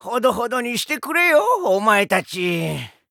ほどほどにしてくれよ、お前たち。